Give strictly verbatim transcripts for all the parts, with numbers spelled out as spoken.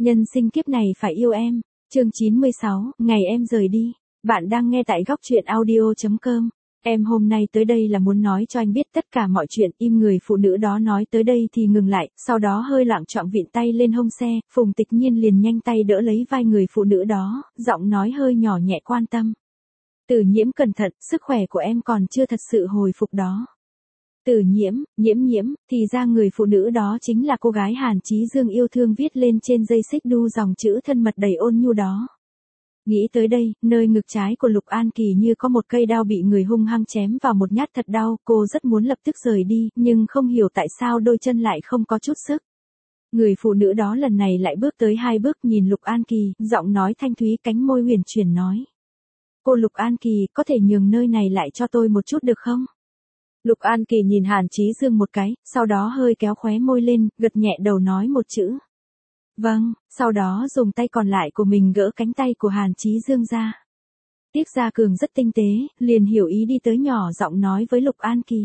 Nhân sinh kiếp này phải yêu em. Chương chín mươi sáu, ngày em rời đi. Bạn đang nghe tại góc truyện audio chấm com. Em hôm nay tới đây là muốn nói cho anh biết tất cả mọi chuyện. Im người phụ nữ đó nói tới đây thì ngừng lại, sau đó hơi loạng choạng vịn tay lên hông xe. Phùng Tịch Nhiên liền nhanh tay đỡ lấy vai người phụ nữ đó, giọng nói hơi nhỏ nhẹ quan tâm. Tử Nhiễm cẩn thận, sức khỏe của em còn chưa thật sự hồi phục đó. Tử Nhiễm, Nhiễm Nhiễm, thì ra người phụ nữ đó chính là cô gái Hàn Chí Dương yêu thương viết lên trên dây xích đu dòng chữ thân mật đầy ôn nhu đó. Nghĩ tới đây, nơi ngực trái của Lục An Kỳ như có một cây đao bị người hung hăng chém vào một nhát thật đau, cô rất muốn lập tức rời đi, nhưng không hiểu tại sao đôi chân lại không có chút sức. Người phụ nữ đó lần này lại bước tới hai bước nhìn Lục An Kỳ, giọng nói thanh thúy cánh môi huyền chuyển nói. Cô Lục An Kỳ, có thể nhường nơi này lại cho tôi một chút được không? Lục An Kỳ nhìn Hàn Chí Dương một cái, sau đó hơi kéo khóe môi lên, gật nhẹ đầu nói một chữ. Vâng, sau đó dùng tay còn lại của mình gỡ cánh tay của Hàn Chí Dương ra. Tiếc Gia Cường rất tinh tế, liền hiểu ý đi tới nhỏ giọng nói với Lục An Kỳ.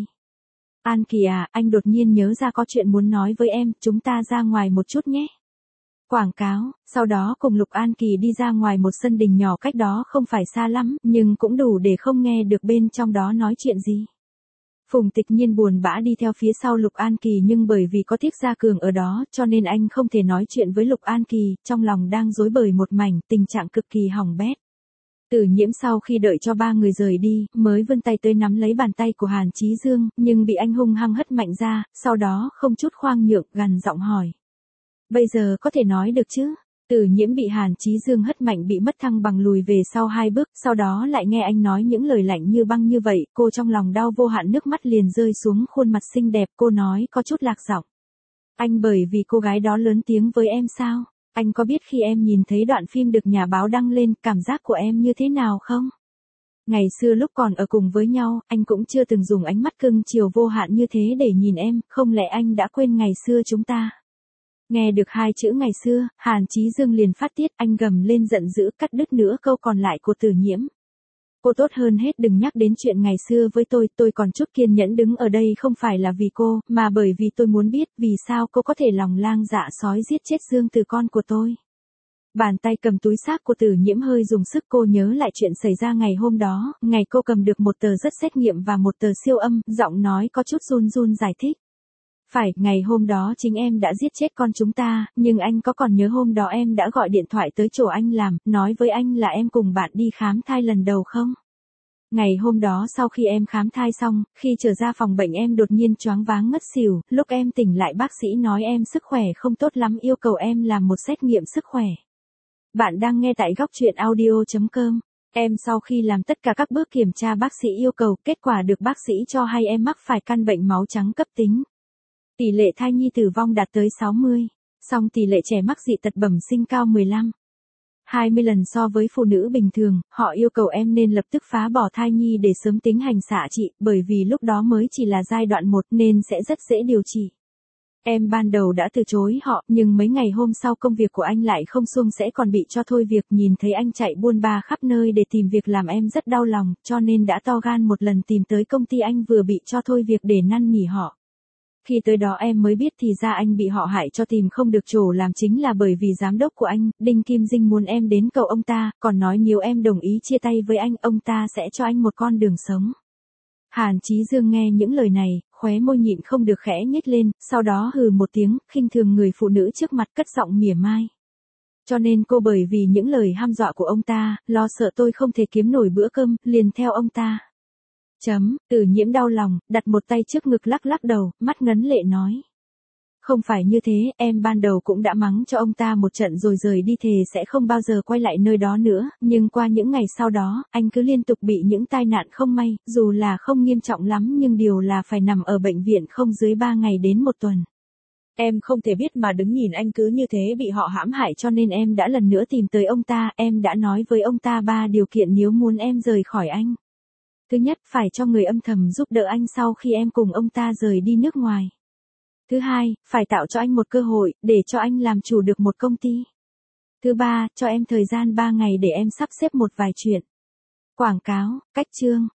An Kỳ à, anh đột nhiên nhớ ra có chuyện muốn nói với em, chúng ta ra ngoài một chút nhé. Quảng cáo, sau đó cùng Lục An Kỳ đi ra ngoài một sân đình nhỏ cách đó không phải xa lắm, nhưng cũng đủ để không nghe được bên trong đó nói chuyện gì. Phùng Tịch Nhiên buồn bã đi theo phía sau Lục An Kỳ nhưng bởi vì có Tiếc Gia Cường ở đó cho nên anh không thể nói chuyện với Lục An Kỳ, trong lòng đang rối bời một mảnh, tình trạng cực kỳ hỏng bét. Tử Nhiễm sau khi đợi cho ba người rời đi, mới vươn tay tới nắm lấy bàn tay của Hàn Chí Dương, nhưng bị anh hung hăng hất mạnh ra, sau đó không chút khoang nhượng, gằn giọng hỏi. Bây giờ có thể nói được chứ? Tử Nhiễm bị Hàn Chí Dương hất mạnh bị mất thăng bằng lùi về sau hai bước, sau đó lại nghe anh nói những lời lạnh như băng như vậy, cô trong lòng đau vô hạn nước mắt liền rơi xuống khuôn mặt xinh đẹp, cô nói có chút lạc giọng. Anh bởi vì cô gái đó lớn tiếng với em sao? Anh có biết khi em nhìn thấy đoạn phim được nhà báo đăng lên, cảm giác của em như thế nào không? Ngày xưa lúc còn ở cùng với nhau, anh cũng chưa từng dùng ánh mắt cưng chiều vô hạn như thế để nhìn em, không lẽ anh đã quên ngày xưa chúng ta? Nghe được hai chữ ngày xưa, Hàn Chí Dương liền phát tiết, anh gầm lên giận dữ cắt đứt nữa câu còn lại của Tử Nhiễm. Cô tốt hơn hết đừng nhắc đến chuyện ngày xưa với tôi, tôi còn chút kiên nhẫn đứng ở đây không phải là vì cô, mà bởi vì tôi muốn biết vì sao cô có thể lòng lang dạ sói giết chết Dương Từ con của tôi. Bàn tay cầm túi xác của Tử Nhiễm hơi dùng sức, cô nhớ lại chuyện xảy ra ngày hôm đó, ngày cô cầm được một tờ rất xét nghiệm và một tờ siêu âm, giọng nói có chút run run giải thích. Phải, ngày hôm đó chính em đã giết chết con chúng ta, nhưng anh có còn nhớ hôm đó em đã gọi điện thoại tới chỗ anh làm, nói với anh là em cùng bạn đi khám thai lần đầu không? Ngày hôm đó sau khi em khám thai xong, khi trở ra phòng bệnh em đột nhiên choáng váng ngất xỉu, lúc em tỉnh lại bác sĩ nói em sức khỏe không tốt lắm yêu cầu em làm một xét nghiệm sức khỏe. Bạn đang nghe tại góc truyện audio chấm com. Em sau khi làm tất cả các bước kiểm tra bác sĩ yêu cầu, kết quả được bác sĩ cho hay em mắc phải căn bệnh máu trắng cấp tính. Tỷ lệ thai nhi tử vong đạt tới sáu mươi, song tỷ lệ trẻ mắc dị tật bẩm sinh cao mười lăm, hai mươi lần so với phụ nữ bình thường, họ yêu cầu em nên lập tức phá bỏ thai nhi để sớm tiến hành xạ trị, bởi vì lúc đó mới chỉ là giai đoạn một nên sẽ rất dễ điều trị. Em ban đầu đã từ chối họ, nhưng mấy ngày hôm sau công việc của anh lại không suông sẽ còn bị cho thôi việc, nhìn thấy anh chạy buôn ba khắp nơi để tìm việc làm em rất đau lòng, cho nên đã to gan một lần tìm tới công ty anh vừa bị cho thôi việc để năn nỉ họ. Khi tới đó em mới biết thì ra anh bị họ hại cho tìm không được chỗ làm chính là bởi vì giám đốc của anh, Đinh Kim Dinh muốn em đến cầu ông ta, còn nói nếu em đồng ý chia tay với anh, ông ta sẽ cho anh một con đường sống. Hàn Chí Dương nghe những lời này, khóe môi nhịn không được khẽ nhếch lên, sau đó hừ một tiếng, khinh thường người phụ nữ trước mặt cất giọng mỉa mai. Cho nên cô bởi vì những lời hăm dọa của ông ta, lo sợ tôi không thể kiếm nổi bữa cơm, liền theo ông ta. Chấm, Tử Nhiễm đau lòng, đặt một tay trước ngực lắc lắc đầu, mắt ngấn lệ nói. Không phải như thế, em ban đầu cũng đã mắng cho ông ta một trận rồi rời đi thề sẽ không bao giờ quay lại nơi đó nữa, nhưng qua những ngày sau đó, anh cứ liên tục bị những tai nạn không may, dù là không nghiêm trọng lắm nhưng điều là phải nằm ở bệnh viện không dưới ba ngày đến một tuần. Em không thể biết mà đứng nhìn anh cứ như thế bị họ hãm hại cho nên em đã lần nữa tìm tới ông ta, em đã nói với ông ta ba điều kiện nếu muốn em rời khỏi anh. Thứ nhất, phải cho người âm thầm giúp đỡ anh sau khi em cùng ông ta rời đi nước ngoài. Thứ hai, phải tạo cho anh một cơ hội, để cho anh làm chủ được một công ty. Thứ ba, cho em thời gian ba ngày để em sắp xếp một vài chuyện. Quảng cáo, cách chương.